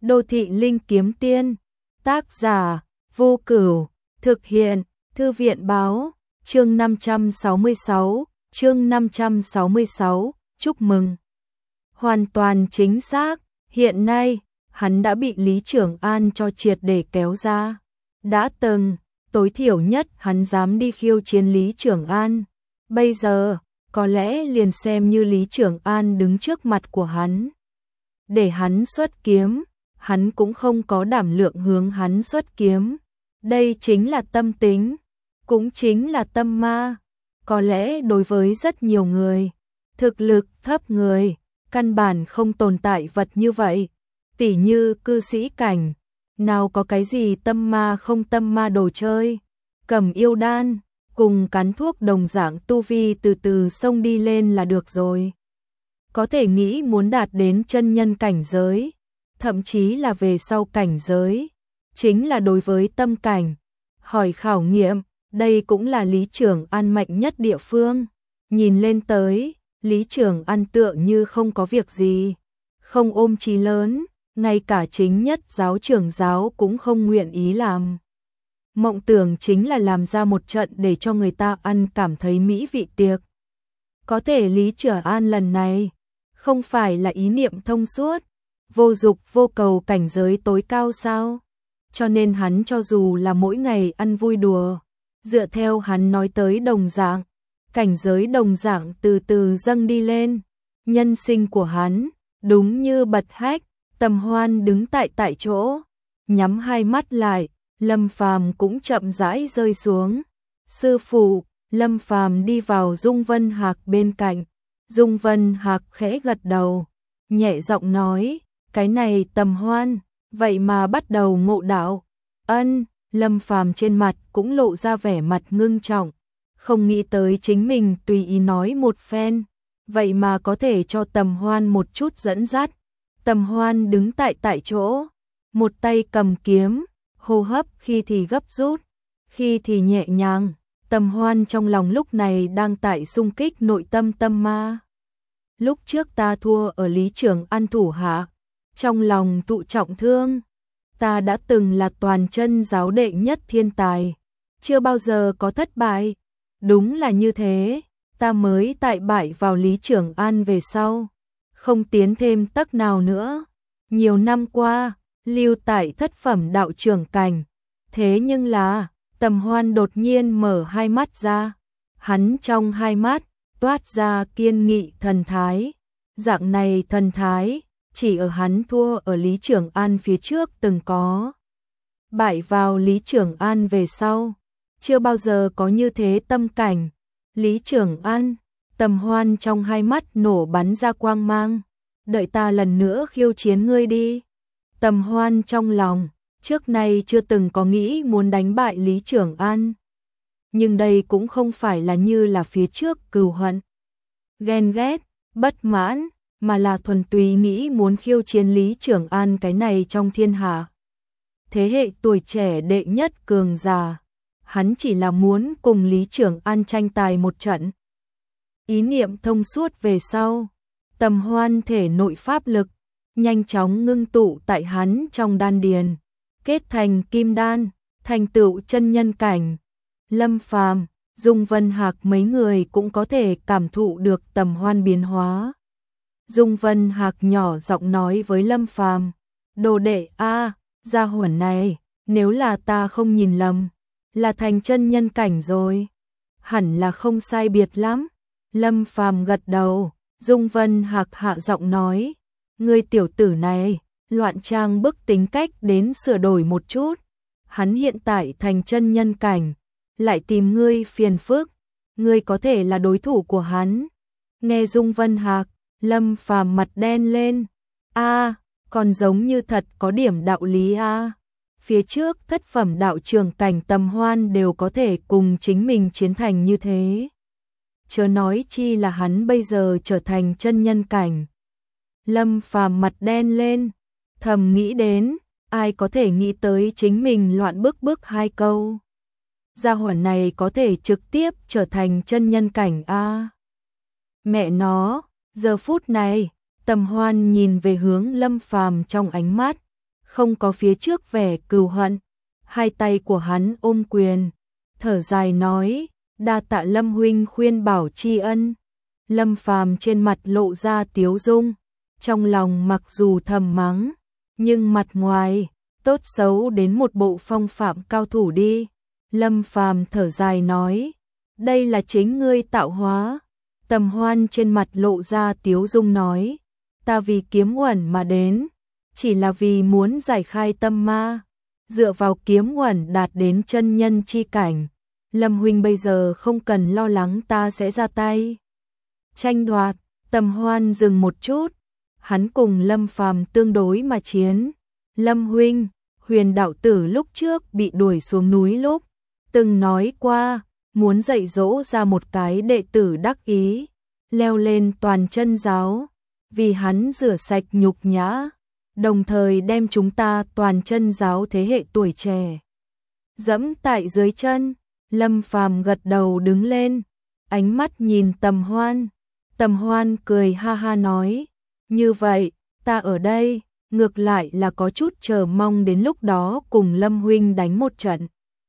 Đô thị linh kiếm tiên, tác giả Vô Cửu, thực hiện Thư viện báo, chương 566, chúc mừng. Hoàn toàn chính xác, hiện nay, hắn đã bị Lý Trường An cho triệt để kéo ra. Đã từng, tối thiểu nhất hắn dám đi khiêu chiến Lý Trường An. Bây giờ, có lẽ liền xem như Lý Trường An đứng trước mặt của hắn. Để hắn xuất kiếm, hắn cũng không có đảm lượng hướng hắn xuất kiếm. Đây chính là tâm tính, cũng chính là tâm ma. Có lẽ đối với rất nhiều người, thực lực thấp người, căn bản không tồn tại vật như vậy. Tỉ như cư sĩ cảnh, nào có cái gì tâm ma không tâm ma đồ chơi. Cầm yêu đan, cùng cắn thuốc đồng dạng tu vi từ từ xông đi lên là được rồi. Có thể nghĩ muốn đạt đến chân nhân cảnh giới, thậm chí là về sau cảnh giới, chính là đối với tâm cảnh. Hỏi khảo nghiệm, đây cũng là Lý Trường An mạnh nhất địa phương. Nhìn lên tới, Lý Trường An tựa như không có việc gì, không ôm chí lớn, ngay cả chính nhất giáo trưởng giáo cũng không nguyện ý làm. Mộng tưởng chính là làm ra một trận để cho người ta ăn cảm thấy mỹ vị tiệc. Có thể Lý Trường An lần này, không phải là ý niệm thông suốt, vô dục vô cầu cảnh giới tối cao sao? Cho nên hắn cho dù là mỗi ngày ăn vui đùa, dựa theo hắn nói tới đồng dạng, cảnh giới đồng dạng từ từ dâng đi lên. Nhân sinh của hắn, đúng như bật hách, Tầm Hoan đứng tại chỗ, nhắm hai mắt lại, Lâm Phàm cũng chậm rãi rơi xuống. Sư phụ, Lâm Phàm đi vào Dung Vân Hạc bên cạnh. Dung Vân Hạc khẽ gật đầu, nhẹ giọng nói, cái này Tầm Hoan, vậy mà bắt đầu ngộ đạo. Ân, Lâm Phàm trên mặt cũng lộ ra vẻ mặt ngưng trọng, không nghĩ tới chính mình tùy ý nói một phen, vậy mà có thể cho Tầm Hoan một chút dẫn dắt. Tầm Hoan đứng tại chỗ, một tay cầm kiếm, hô hấp khi thì gấp rút, khi thì nhẹ nhàng. Tầm Hoan trong lòng lúc này đang tại xung kích nội tâm tâm ma. Lúc trước ta thua ở Lý Trường An thủ hạ, trong lòng tụ trọng thương. Ta đã từng là toàn chân giáo đệ nhất thiên tài, chưa bao giờ có thất bại. Đúng là như thế, ta mới tại bại vào Lý Trường An về sau, không tiến thêm tấc nào nữa. Nhiều năm qua, lưu tại thất phẩm đạo trưởng cảnh. Thế nhưng là, Tầm Hoan đột nhiên mở hai mắt ra. Hắn trong hai mắt, toát ra kiên nghị thần thái. Dạng này thần thái, chỉ ở hắn thua ở Lý Trường An phía trước từng có. Bại vào Lý Trường An về sau, chưa bao giờ có như thế tâm cảnh. Lý Trường An, Tầm Hoan trong hai mắt nổ bắn ra quang mang. Đợi ta lần nữa khiêu chiến ngươi đi. Tầm Hoan trong lòng, trước nay chưa từng có nghĩ muốn đánh bại Lý Trường An. Nhưng đây cũng không phải là như là phía trước cừu hận, ghen ghét, bất mãn, mà là thuần túy nghĩ muốn khiêu chiến Lý Trường An cái này trong thiên hạ. Thế hệ tuổi trẻ đệ nhất cường giả, hắn chỉ là muốn cùng Lý Trường An tranh tài một trận. Ý niệm thông suốt về sau, Tầm Hoan thể nội pháp lực nhanh chóng ngưng tụ tại hắn trong đan điền, kết thành kim đan, thành tựu chân nhân cảnh. Lâm Phàm, Dung Vân Hạc mấy người cũng có thể cảm thụ được Tầm Hoan biến hóa. Dung Vân Hạc nhỏ giọng nói với Lâm Phàm, đồ đệ a, gia hỏa này, nếu là ta không nhìn lầm, là thành chân nhân cảnh rồi. Hẳn là không sai biệt lắm. Lâm Phàm gật đầu. Dung Vân Hạc hạ giọng nói, ngươi tiểu tử này, loạn trang bức tính cách đến sửa đổi một chút. Hắn hiện tại thành chân nhân cảnh, lại tìm ngươi phiền phức, ngươi có thể là đối thủ của hắn. Nghe Dung Vân Hạc, Lâm Phàm mặt đen lên. A, còn giống như thật có điểm đạo lý a. Phía trước thất phẩm đạo trưởng cảnh Tầm Hoan đều có thể cùng chính mình chiến thành như thế, chớ nói chi là hắn bây giờ trở thành chân nhân cảnh. Lâm Phàm mặt đen lên, thầm nghĩ đến, ai có thể nghĩ tới chính mình loạn bức hai câu. Gia hỏa này có thể trực tiếp trở thành chân nhân cảnh a. Mẹ nó, giờ phút này, Tầm Hoan nhìn về hướng Lâm Phàm trong ánh mắt, không có phía trước vẻ cừu hận. Hai tay của hắn ôm quyền, thở dài nói, đa tạ Lâm huynh khuyên bảo tri ân. Lâm Phàm trên mặt lộ ra tiếu dung, trong lòng mặc dù thầm mắng, nhưng mặt ngoài tốt xấu đến một bộ phong phạm cao thủ đi. Lâm Phàm thở dài nói, đây là chính ngươi tạo hóa. Tầm Hoan trên mặt lộ ra tiếu dung nói, ta vì kiếm uẩn mà đến, chỉ là vì muốn giải khai tâm ma, dựa vào kiếm uẩn đạt đến chân nhân chi cảnh. Lâm huynh bây giờ không cần lo lắng ta sẽ ra tay tranh đoạt. Tầm Hoan dừng một chút, hắn cùng Lâm Phàm tương đối mà chiến. Lâm huynh, Huyền đạo tử lúc trước bị đuổi xuống núi lúc từng nói qua, muốn dạy dỗ ra một cái đệ tử đắc ý, leo lên toàn chân giáo, vì hắn rửa sạch nhục nhã, đồng thời đem chúng ta toàn chân giáo thế hệ tuổi trẻ dẫm tại dưới chân. Lâm Phàm gật đầu đứng lên, ánh mắt nhìn Tầm Hoan. Tầm Hoan cười ha ha nói, như vậy, ta ở đây, ngược lại là có chút chờ mong đến lúc đó cùng Lâm huynh đánh một trận.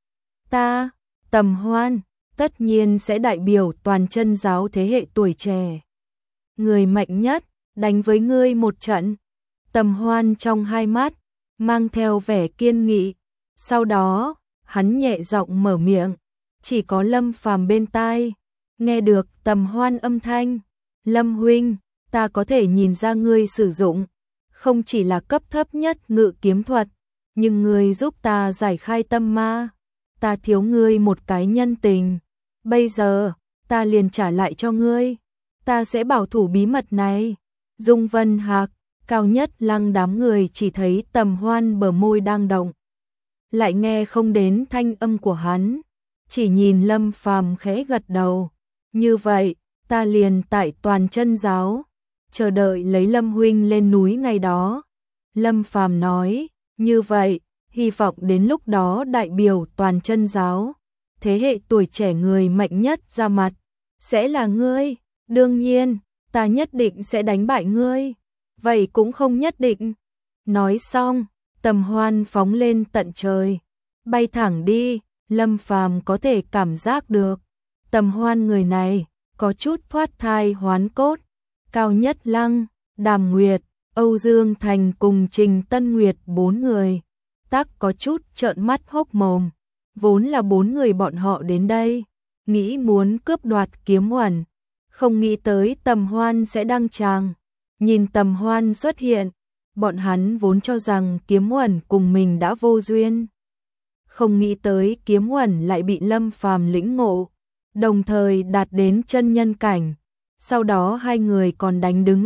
Ta, Tầm Hoan, tất nhiên sẽ đại biểu toàn chân giáo thế hệ tuổi trẻ, người mạnh nhất, đánh với ngươi một trận. Tầm Hoan trong hai mắt mang theo vẻ kiên nghị, sau đó hắn nhẹ giọng mở miệng, chỉ có Lâm Phàm bên tai nghe được Tầm Hoan âm thanh. Lâm huynh, ta có thể nhìn ra ngươi sử dụng không chỉ là cấp thấp nhất ngự kiếm thuật, nhưng ngươi giúp ta giải khai tâm ma, ta thiếu ngươi một cái nhân tình, bây giờ ta liền trả lại cho ngươi, ta sẽ bảo thủ bí mật này. Dung Vân Hạc, Cao Nhất Lăng đám người chỉ thấy Tầm Hoan bờ môi đang động, lại nghe không đến thanh âm của hắn, chỉ nhìn Lâm Phàm khẽ gật đầu, như vậy, ta liền tại toàn chân giáo chờ đợi lấy Lâm huynh lên núi ngày đó. Lâm Phàm nói, như vậy, hy vọng đến lúc đó đại biểu toàn chân giáo, thế hệ tuổi trẻ người mạnh nhất ra mặt, sẽ là ngươi. Đương nhiên, ta nhất định sẽ đánh bại ngươi. Vậy cũng không nhất định. Nói xong, Tầm Hoan phóng lên tận trời, bay thẳng đi. Lâm Phàm có thể cảm giác được, Tầm Hoan người này có chút thoát thai hoán cốt. Cao Nhất Lăng, Đàm Nguyệt, Âu Dương Thành cùng Trình Tân Nguyệt bốn người tác có chút trợn mắt hốc mồm. Vốn là bốn người bọn họ đến đây, nghĩ muốn cướp đoạt kiếm uẩn, không nghĩ tới Tầm Hoan sẽ đăng tràng. Nhìn Tầm Hoan xuất hiện, bọn hắn vốn cho rằng kiếm uẩn cùng mình đã vô duyên, không nghĩ tới kiếm uẩn lại bị Lâm Phàm lĩnh ngộ, đồng thời đạt đến chân nhân cảnh. Sau đó hai người còn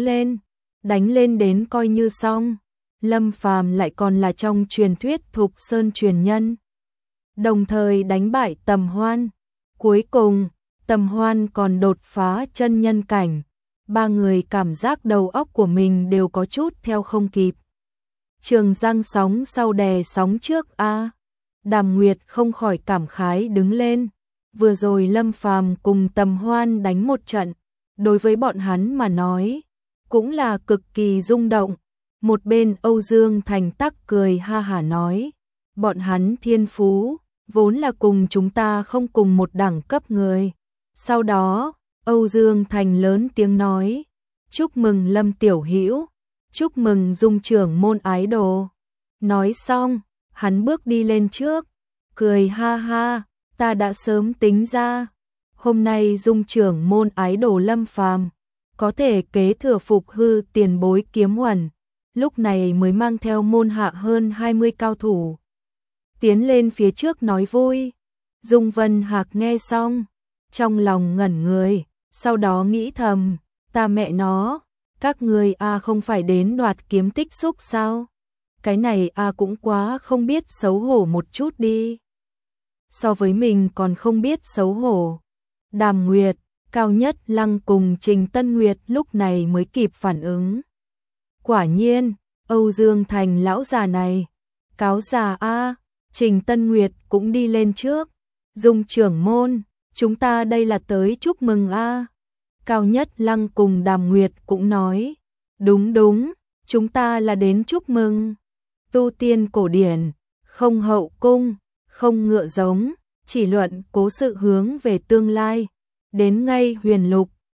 đánh lên đến coi như xong. Lâm Phàm lại còn là trong truyền thuyết Thục Sơn truyền nhân, đồng thời đánh bại Tầm Hoan. Cuối cùng, Tầm Hoan còn đột phá chân nhân cảnh. Ba người cảm giác đầu óc của mình đều có chút theo không kịp. Trường giang sóng sau đè sóng trước a. Đàm Nguyệt không khỏi cảm khái đứng lên. Vừa rồi Lâm Phàm cùng Tầm Hoan đánh một trận, đối với bọn hắn mà nói, cũng là cực kỳ rung động. Một bên Âu Dương Thành tắc cười ha hả nói, bọn hắn thiên phú, vốn là cùng chúng ta không cùng một đẳng cấp người. Sau đó, Âu Dương Thành lớn tiếng nói, chúc mừng Lâm tiểu hữu, chúc mừng Dung trưởng môn ái đồ. Nói xong, hắn bước đi lên trước, cười ha ha, ta đã sớm tính ra, hôm nay Dung trưởng môn ái đồ Lâm Phàm có thể kế thừa phục hư tiền bối kiếm uẩn, lúc này mới mang theo môn hạ hơn 20 cao thủ tiến lên phía trước nói vui. Dung Vân Hạc nghe xong, trong lòng ngẩn người, sau đó nghĩ thầm, ta mẹ nó, các người không phải đến đoạt kiếm tích xúc sao? Cái này cũng quá không biết xấu hổ một chút đi. So với mình còn không biết xấu hổ. Đàm Nguyệt, Cao Nhất Lăng cùng Trình Tân Nguyệt lúc này mới kịp phản ứng. Quả nhiên, Âu Dương Thành lão già này, cáo già Trình Tân Nguyệt cũng đi lên trước. Dung trưởng môn, chúng ta đây là tới chúc mừng Cao Nhất Lăng cùng Đàm Nguyệt cũng nói, đúng, chúng ta là đến chúc mừng. tu tiên cổ điển, không hậu cung, không ngựa giống, chỉ luận cố sự hướng về tương lai. Đến ngay Huyền Lục,